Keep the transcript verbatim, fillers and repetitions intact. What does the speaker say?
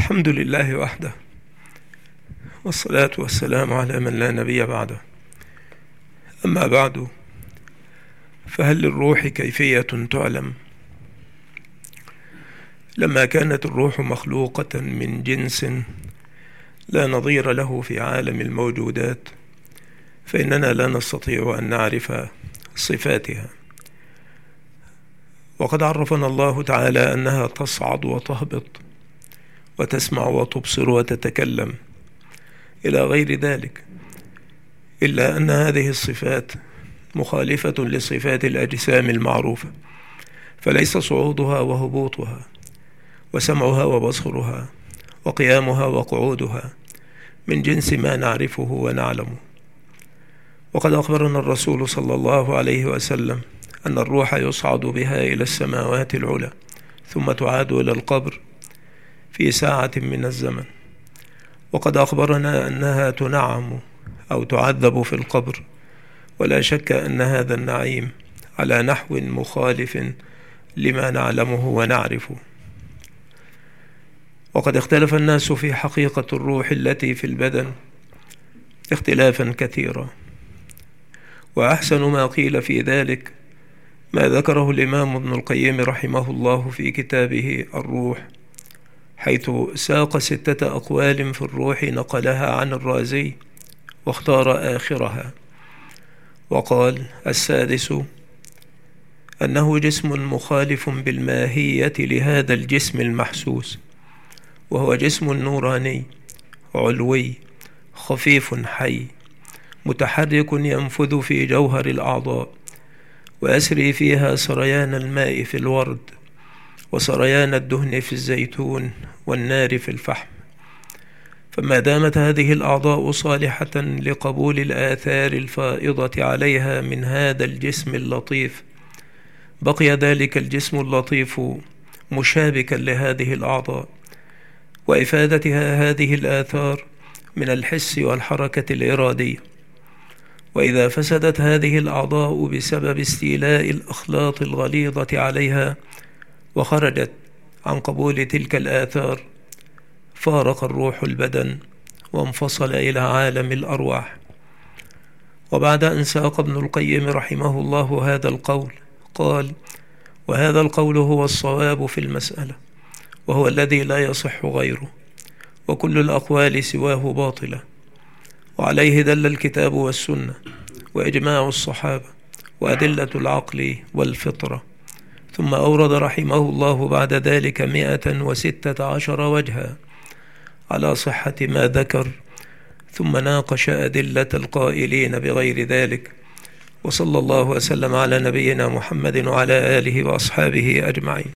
الحمد لله وحده، والصلاة والسلام على من لا نبي بعده. أما بعد، فهل للروح كيفية تعلم؟ لما كانت الروح مخلوقة من جنس لا نظير له في عالم الموجودات، فإننا لا نستطيع أن نعرف صفاتها. وقد عرفنا الله تعالى أنها تصعد وتهبط وتسمع وتبصر وتتكلم إلى غير ذلك، إلا أن هذه الصفات مخالفة لصفات الأجسام المعروفة، فليس صعودها وهبوطها وسمعها وبصرها وقيامها وقعودها من جنس ما نعرفه ونعلمه. وقد أخبرنا الرسول صلى الله عليه وسلم أن الروح يصعد بها إلى السماوات العلى، ثم تعاد إلى القبر في ساعة من الزمن. وقد أخبرنا أنها تنعم أو تعذب في القبر، ولا شك أن هذا النعيم على نحو مخالف لما نعلمه ونعرفه. وقد اختلف الناس في حقيقة الروح التي في البدن اختلافا كثيرا، وأحسن ما قيل في ذلك ما ذكره الإمام ابن القيم رحمه الله في كتابه الروح، حيث ساق ستة أقوال في الروح نقلها عن الرازي واختار آخرها، وقال: السادس أنه جسم مخالف بالماهية لهذا الجسم المحسوس، وهو جسم نوراني علوي خفيف حي متحرك ينفذ في جوهر الأعضاء، ويسري فيها سريان الماء في الورد، وسريان الدهن في الزيتون، والنار في الفحم. فما دامت هذه الأعضاء صالحة لقبول الآثار الفائضة عليها من هذا الجسم اللطيف، بقي ذلك الجسم اللطيف مشابكا لهذه الأعضاء، وإفادتها هذه الآثار من الحس والحركة الإرادية. وإذا فسدت هذه الأعضاء بسبب استيلاء الأخلاط الغليظة عليها وخرجت عن قبول تلك الآثار، فارق الروح البدن وانفصل إلى عالم الأرواح. وبعد أن ساق ابن القيم رحمه الله هذا القول، قال: وهذا القول هو الصواب في المسألة، وهو الذي لا يصح غيره، وكل الأقوال سواه باطلة، وعليه دل الكتاب والسنة وإجماع الصحابة وأدلة العقل والفطرة. ثم أورد رحمه الله بعد ذلك مئة وستة عشر وجها على صحة ما ذكر، ثم ناقش أدلة القائلين بغير ذلك. وصلى الله وسلم على نبينا محمد وعلى آله وأصحابه أجمعين.